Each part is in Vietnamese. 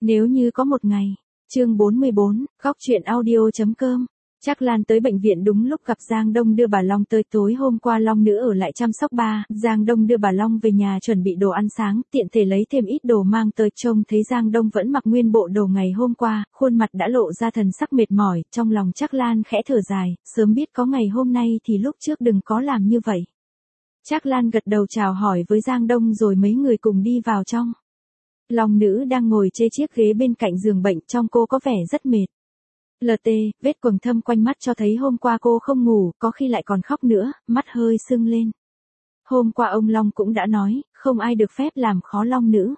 Nếu như có một ngày. Chương 44, góc truyện audio.com. Trác Lan tới bệnh viện đúng lúc gặp Giang Đông đưa bà Long tới. Tối hôm qua Long nữ ở lại chăm sóc ba, Giang Đông đưa bà Long về nhà chuẩn bị đồ ăn sáng, tiện thể lấy thêm ít đồ mang tới. Trông thấy Giang Đông vẫn mặc nguyên bộ đồ ngày hôm qua, khuôn mặt đã lộ ra thần sắc mệt mỏi, trong lòng Trác Lan khẽ thở dài, sớm biết có ngày hôm nay thì lúc trước đừng có làm như vậy. Trác Lan gật đầu chào hỏi với Giang Đông rồi mấy người cùng đi vào trong. Long nữ đang ngồi trên chiếc ghế bên cạnh giường bệnh, trong cô có vẻ rất mệt. LT, vết quầng thâm quanh mắt cho thấy hôm qua cô không ngủ, có khi lại còn khóc nữa, mắt hơi sưng lên. Hôm qua ông Long cũng đã nói, không ai được phép làm khó Long nữ.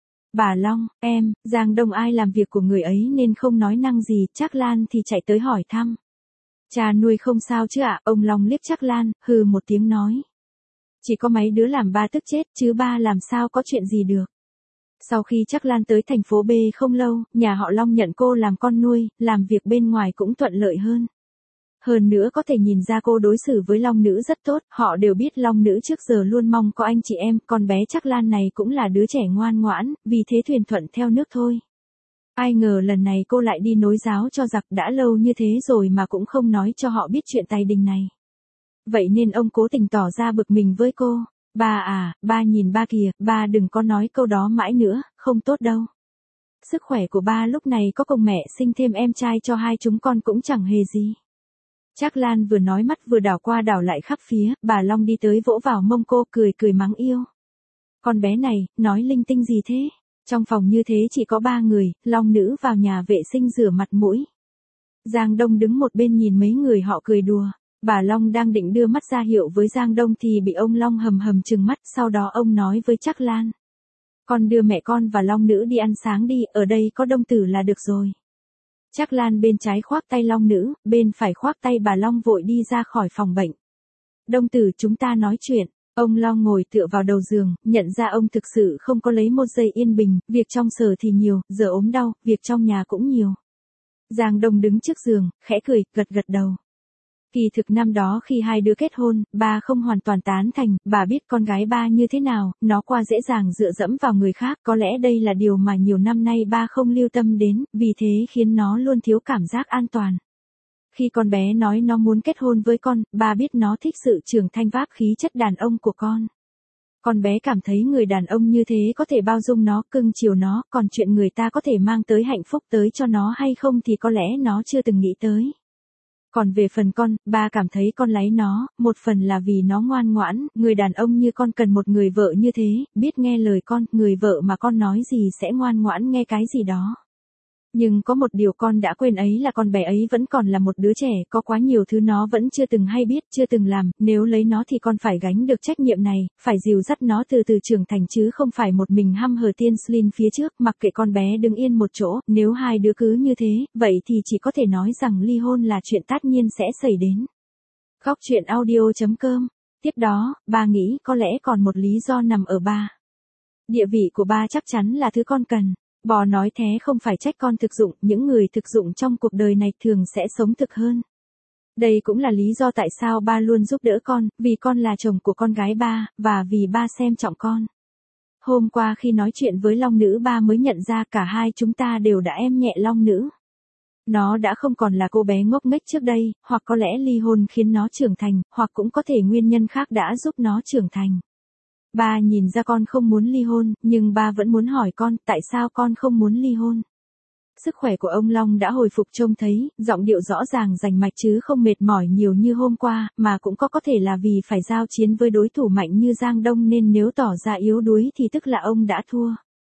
Bà Long, em, Giang Đông ai làm việc của người ấy nên không nói năng gì, Trác Lan thì chạy tới hỏi thăm. Cha nuôi không sao chứ ạ, ông Long liếc Trác Lan, hừ một tiếng nói. Chỉ có mấy đứa làm ba tức chết, chứ ba làm sao có chuyện gì được. Sau khi Trác Lan tới thành phố B không lâu, nhà họ Long nhận cô làm con nuôi, làm việc bên ngoài cũng thuận lợi hơn. Hơn nữa có thể nhìn ra cô đối xử với Long nữ rất tốt, họ đều biết Long nữ trước giờ luôn mong có anh chị em, con bé Trác Lan này cũng là đứa trẻ ngoan ngoãn, vì thế thuyền thuận theo nước thôi. Ai ngờ lần này cô lại đi nối giáo cho giặc, đã lâu như thế rồi mà cũng không nói cho họ biết chuyện tài đình này. Vậy nên ông cố tình tỏ ra bực mình với cô. Ba à, ba nhìn ba kìa, ba đừng có nói câu đó mãi nữa, không tốt đâu. Sức khỏe của ba lúc này có cùng mẹ sinh thêm em trai cho hai chúng con cũng chẳng hề gì. Trác Lan vừa nói mắt vừa đảo qua đảo lại khắp phía, bà Long đi tới vỗ vào mông cô, cười cười mắng yêu. Con bé này, nói linh tinh gì thế? Trong phòng như thế chỉ có ba người, Long nữ vào nhà vệ sinh rửa mặt mũi. Giang Đông đứng một bên nhìn mấy người họ cười đùa. Bà Long đang định đưa mắt ra hiệu với Giang Đông thì bị ông Long hầm hầm trừng mắt, sau đó ông nói với Trác Lan. Con đưa mẹ con và Long nữ đi ăn sáng đi, ở đây có Đông tử là được rồi. Trác Lan bên trái khoác tay Long nữ, bên phải khoác tay bà Long vội đi ra khỏi phòng bệnh. Đông tử chúng ta nói chuyện. Ông Long ngồi tựa vào đầu giường, nhận ra ông thực sự không có lấy một giây yên bình, việc trong sở thì nhiều, giờ ốm đau, việc trong nhà cũng nhiều. Giang Đông đứng trước giường, khẽ cười, gật gật đầu. Kỳ thực năm đó khi hai đứa kết hôn, ba không hoàn toàn tán thành, bà biết con gái ba như thế nào, nó qua dễ dàng dựa dẫm vào người khác, có lẽ đây là điều mà nhiều năm nay ba không lưu tâm đến, vì thế khiến nó luôn thiếu cảm giác an toàn. Khi con bé nói nó muốn kết hôn với con, ba biết nó thích sự trưởng thành váp khí chất đàn ông của con. Con bé cảm thấy người đàn ông như thế có thể bao dung nó, cưng chiều nó, còn chuyện người ta có thể mang tới hạnh phúc tới cho nó hay không thì có lẽ nó chưa từng nghĩ tới. Còn về phần con, ba cảm thấy con lấy nó, một phần là vì nó ngoan ngoãn, người đàn ông như con cần một người vợ như thế, biết nghe lời con, người vợ mà con nói gì sẽ ngoan ngoãn nghe cái gì đó. Nhưng có một điều con đã quên ấy là con bé ấy vẫn còn là một đứa trẻ, có quá nhiều thứ nó vẫn chưa từng hay biết, chưa từng làm, nếu lấy nó thì con phải gánh được trách nhiệm này, phải dìu dắt nó từ từ trưởng thành chứ không phải một mình hăm hở tiên Slin phía trước, mặc kệ con bé đứng yên một chỗ, nếu hai đứa cứ như thế, vậy thì chỉ có thể nói rằng ly hôn là chuyện tất nhiên sẽ xảy đến. Góc truyện audio.com. Tiếp đó, ba nghĩ có lẽ còn một lý do nằm ở ba. Địa vị của ba chắc chắn là thứ con cần. Bò nói thế không phải trách con thực dụng, những người thực dụng trong cuộc đời này thường sẽ sống thực hơn. Đây cũng là lý do tại sao ba luôn giúp đỡ con, vì con là chồng của con gái ba, và vì ba xem trọng con. Hôm qua khi nói chuyện với Long nữ ba mới nhận ra cả hai chúng ta đều đã em nhẹ Long nữ. Nó đã không còn là cô bé ngốc nghếch trước đây, hoặc có lẽ ly hôn khiến nó trưởng thành, hoặc cũng có thể nguyên nhân khác đã giúp nó trưởng thành. Ba nhìn ra con không muốn ly hôn, nhưng ba vẫn muốn hỏi con, tại sao con không muốn ly hôn? Sức khỏe của ông Long đã hồi phục trông thấy, giọng điệu rõ ràng rành mạch chứ không mệt mỏi nhiều như hôm qua, mà cũng có thể là vì phải giao chiến với đối thủ mạnh như Giang Đông nên nếu tỏ ra yếu đuối thì tức là ông đã thua.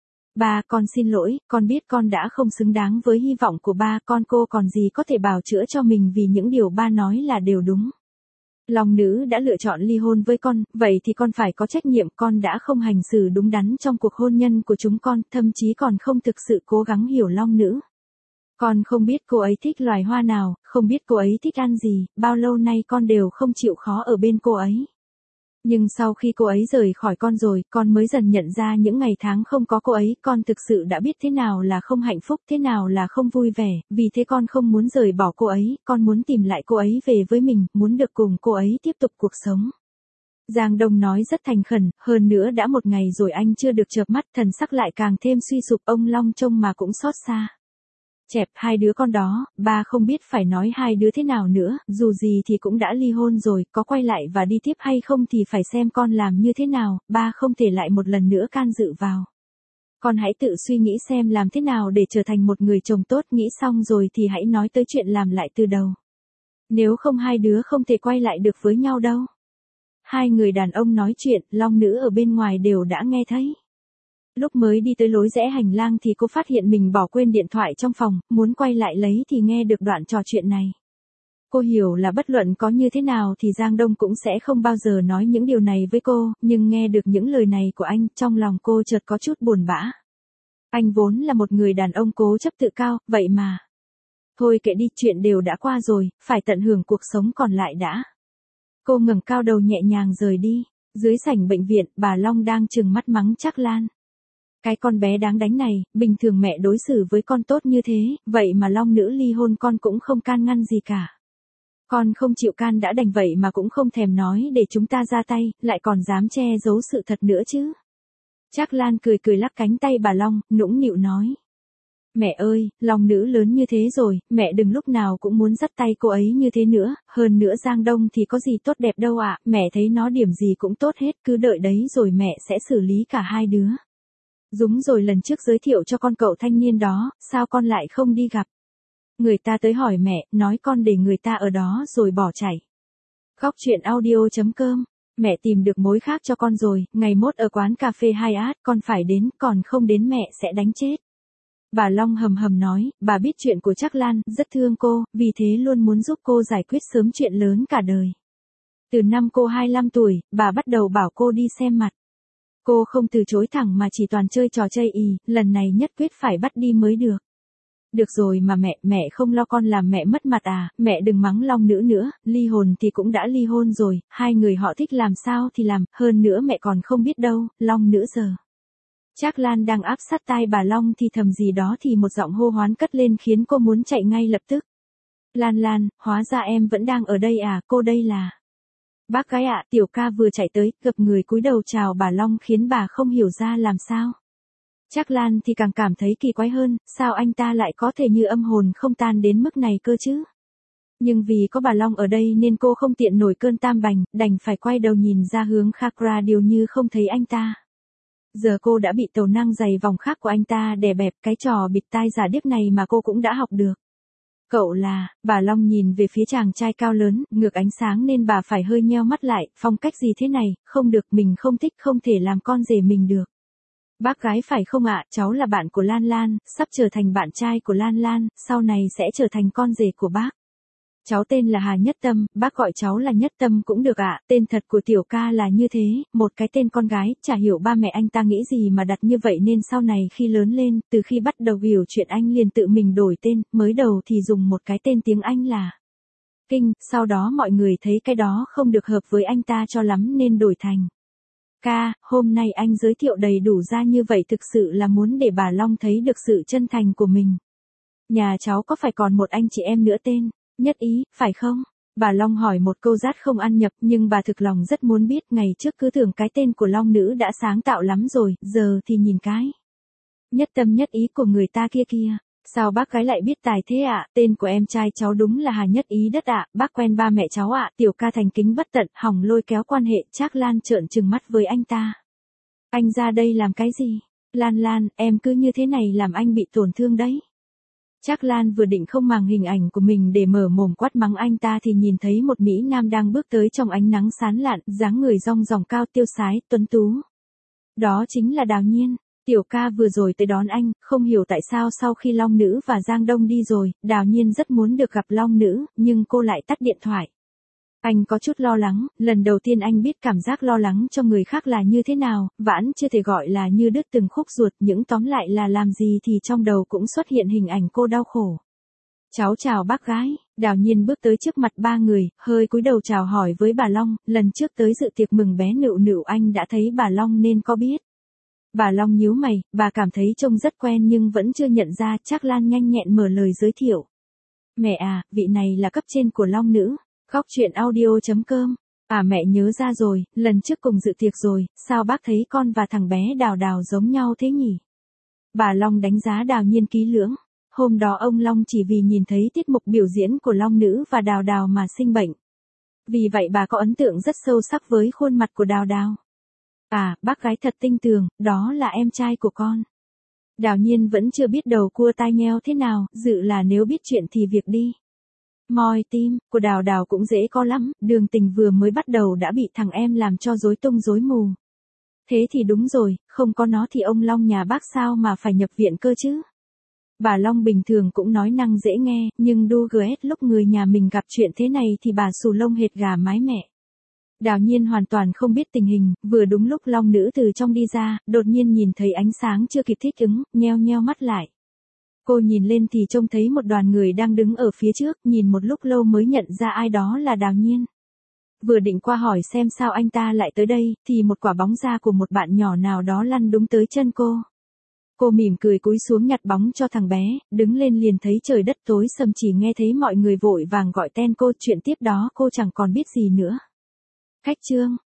Ba, con xin lỗi, con biết con đã không xứng đáng với hy vọng của ba, cô còn gì có thể bào chữa cho mình vì những điều ba nói là đều đúng. Long nữ đã lựa chọn ly hôn với con, vậy thì con phải có trách nhiệm, con đã không hành xử đúng đắn trong cuộc hôn nhân của chúng con, thậm chí còn không thực sự cố gắng hiểu Long nữ. Con không biết cô ấy thích loài hoa nào, không biết cô ấy thích ăn gì, bao lâu nay con đều không chịu khó ở bên cô ấy. Nhưng sau khi cô ấy rời khỏi con rồi, con mới dần nhận ra những ngày tháng không có cô ấy, con thực sự đã biết thế nào là không hạnh phúc, thế nào là không vui vẻ, vì thế con không muốn rời bỏ cô ấy, con muốn tìm lại cô ấy về với mình, muốn được cùng cô ấy tiếp tục cuộc sống. Giang Đông nói rất thành khẩn, hơn nữa đã một ngày rồi anh chưa được chợp mắt, thần sắc lại càng thêm suy sụp, ông Long trông mà cũng xót xa. Chẹp, hai đứa con đó, ba không biết phải nói hai đứa thế nào nữa, dù gì thì cũng đã ly hôn rồi, có quay lại và đi tiếp hay không thì phải xem con làm như thế nào, ba không thể lại một lần nữa can dự vào. Con hãy tự suy nghĩ xem làm thế nào để trở thành một người chồng tốt, nghĩ xong rồi thì hãy nói tới chuyện làm lại từ đầu. Nếu không hai đứa không thể quay lại được với nhau đâu. Hai người đàn ông nói chuyện, Long Nữ ở bên ngoài đều đã nghe thấy. Lúc mới đi tới lối rẽ hành lang thì cô phát hiện mình bỏ quên điện thoại trong phòng, muốn quay lại lấy thì nghe được đoạn trò chuyện này. Cô hiểu là bất luận có như thế nào thì Giang Đông cũng sẽ không bao giờ nói những điều này với cô, nhưng nghe được những lời này của anh, trong lòng cô chợt có chút buồn bã. Anh vốn là một người đàn ông cố chấp tự cao, vậy mà. Thôi kệ đi, chuyện đều đã qua rồi, phải tận hưởng cuộc sống còn lại đã. Cô ngẩng cao đầu nhẹ nhàng rời đi. Dưới sảnh bệnh viện, bà Long đang trừng mắt mắng Trác Lan. Cái con bé đáng đánh này, bình thường mẹ đối xử với con tốt như thế, vậy mà Long Nữ ly hôn con cũng không can ngăn gì cả. Con không chịu can đã đành vậy mà cũng không thèm nói để chúng ta ra tay, lại còn dám che giấu sự thật nữa chứ. Trác Lan cười cười lắc cánh tay bà Long, nũng nịu nói. Mẹ ơi, Long Nữ lớn như thế rồi, mẹ đừng lúc nào cũng muốn dắt tay cô ấy như thế nữa, hơn nữa Giang Đông thì có gì tốt đẹp đâu ạ, mẹ thấy nó điểm gì cũng tốt hết, cứ đợi đấy rồi mẹ sẽ xử lý cả hai đứa. Đúng rồi, lần trước giới thiệu cho con cậu thanh niên đó, sao con lại không đi gặp? Người ta tới hỏi mẹ, nói con để người ta ở đó rồi bỏ chạy. Góc truyện audio.com. Mẹ tìm được mối khác cho con rồi, ngày mốt ở quán cà phê Hyatt, con phải đến, còn không đến mẹ sẽ đánh chết. Bà Long hầm hầm nói, bà biết chuyện của Trác Lan, rất thương cô, vì thế luôn muốn giúp cô giải quyết sớm chuyện lớn cả đời. Từ năm cô 25 tuổi, bà bắt đầu bảo cô đi xem mặt. Cô không từ chối thẳng mà chỉ toàn chơi trò chơi lần này nhất quyết phải bắt đi mới được. Được rồi mà mẹ không lo con làm mẹ mất mặt à, mẹ đừng mắng Long Nữ nữa, ly hôn thì cũng đã ly hôn rồi, hai người họ thích làm sao thì làm, hơn nữa mẹ còn không biết đâu, Long Nữ giờ. Trác Lan đang áp sát tai bà Long thì thầm gì đó thì một giọng hô hoán cất lên khiến cô muốn chạy ngay lập tức. Lan, hóa ra em vẫn đang ở đây à, cô đây là. Bác gái ạ, tiểu ca vừa chạy tới, gặp người cúi đầu chào bà Long khiến bà không hiểu ra làm sao. Trác Lan thì càng cảm thấy kỳ quái hơn, sao anh ta lại có thể như âm hồn không tan đến mức này cơ chứ? Nhưng vì có bà Long ở đây nên cô không tiện nổi cơn tam bành, đành phải quay đầu nhìn ra hướng khác ra điều như không thấy anh ta. Giờ cô đã bị tàu năng giày vòng khác của anh ta đè bẹp, cái trò bịt tai giả điếc này mà cô cũng đã học được. Cậu là, bà Long nhìn về phía chàng trai cao lớn, ngược ánh sáng nên bà phải hơi nheo mắt lại, phong cách gì thế này, không được, mình không thích, không thể làm con rể mình được. Bác gái phải không ạ, cháu là bạn của Lan, sắp trở thành bạn trai của Lan, sau này sẽ trở thành con rể của bác. Cháu tên là Hà Nhất Tâm, bác gọi cháu là Nhất Tâm cũng được ạ, tên thật của tiểu ca là như thế, một cái tên con gái, chả hiểu ba mẹ anh ta nghĩ gì mà đặt như vậy nên sau này khi lớn lên, từ khi bắt đầu hiểu chuyện anh liền tự mình đổi tên, mới đầu thì dùng một cái tên tiếng Anh là Kinh, sau đó mọi người thấy cái đó không được hợp với anh ta cho lắm nên đổi thành Ca, hôm nay anh giới thiệu đầy đủ ra như vậy thực sự là muốn để bà Long thấy được sự chân thành của mình. Nhà cháu có phải còn một anh chị em nữa tên Nhất Ý, phải không? Bà Long hỏi một câu rát không ăn nhập nhưng bà thực lòng rất muốn biết, ngày trước cứ tưởng cái tên của Long Nữ đã sáng tạo lắm rồi, giờ thì nhìn cái Nhất Tâm Nhất Ý của người ta kia. Sao bác gái lại biết tài thế ạ, tên của em trai cháu đúng là Hà Nhất Ý đất ạ, bác quen ba mẹ cháu ạ, tiểu ca thành kính bất tận, hỏng lôi kéo quan hệ. Trác Lan trợn trừng mắt với anh ta. Anh ra đây làm cái gì? Lan, em cứ như thế này làm anh bị tổn thương đấy. Trác Lan vừa định không màng hình ảnh của mình để mở mồm quát mắng anh ta thì nhìn thấy một mỹ nam đang bước tới trong ánh nắng sáng lạn, dáng người rong ròng cao tiêu sái, tuấn tú. Đó chính là Đào Nhiên. Tiểu ca vừa rồi tới đón anh, không hiểu tại sao sau khi Long Nữ và Giang Đông đi rồi, Đào Nhiên rất muốn được gặp Long Nữ, nhưng cô lại tắt điện thoại. Anh có chút lo lắng, lần đầu tiên anh biết cảm giác lo lắng cho người khác là như thế nào, vãn chưa thể gọi là như đứt từng khúc ruột, những tóm lại là làm gì thì trong đầu cũng xuất hiện hình ảnh cô đau khổ. Cháu chào bác gái, Đào Nhiên bước tới trước mặt ba người, hơi cúi đầu chào hỏi với bà Long, lần trước tới dự tiệc mừng bé Nựu anh đã thấy bà Long nên có biết. Bà Long nhíu mày, bà cảm thấy trông rất quen nhưng vẫn chưa nhận ra. Trác Lan nhanh nhẹn mở lời giới thiệu. Mẹ à, vị này là cấp trên của Long Nữ. Góc truyện audio.com À mẹ nhớ ra rồi, lần trước cùng dự tiệc rồi, sao bác thấy con và thằng bé Đào Đào giống nhau thế nhỉ? Bà Long đánh giá Đào Nhiên kỹ lưỡng. Hôm đó ông Long chỉ vì nhìn thấy tiết mục biểu diễn của Long Nữ và Đào Đào mà sinh bệnh. Vì vậy bà có ấn tượng rất sâu sắc với khuôn mặt của Đào Đào. À, bác gái thật tinh tường, đó là em trai của con. Đào Nhiên vẫn chưa biết đầu cua tai nheo thế nào, dự là nếu biết chuyện thì việc đi. Moi tim của Đào Đào cũng dễ có lắm, đường tình vừa mới bắt đầu đã bị thằng em làm cho rối tung rối mù. Thế thì đúng rồi, không có nó thì ông Long nhà bác sao mà phải nhập viện cơ chứ. Bà Long bình thường cũng nói năng dễ nghe, nhưng đu ghét lúc người nhà mình gặp chuyện thế này thì bà xù lông hệt gà mái mẹ. Đào Nhiên hoàn toàn không biết tình hình, vừa đúng lúc Long Nữ từ trong đi ra, đột nhiên nhìn thấy ánh sáng chưa kịp thích ứng, nheo nheo mắt lại. Cô nhìn lên thì trông thấy một đoàn người đang đứng ở phía trước, nhìn một lúc lâu mới nhận ra ai đó là Đào Nhiên. Vừa định qua hỏi xem sao anh ta lại tới đây, thì một quả bóng da của một bạn nhỏ nào đó lăn đúng tới chân cô. Cô mỉm cười cúi xuống nhặt bóng cho thằng bé, đứng lên liền thấy trời đất tối sầm, chỉ nghe thấy mọi người vội vàng gọi tên cô, chuyện tiếp đó cô chẳng còn biết gì nữa. Khách Trương,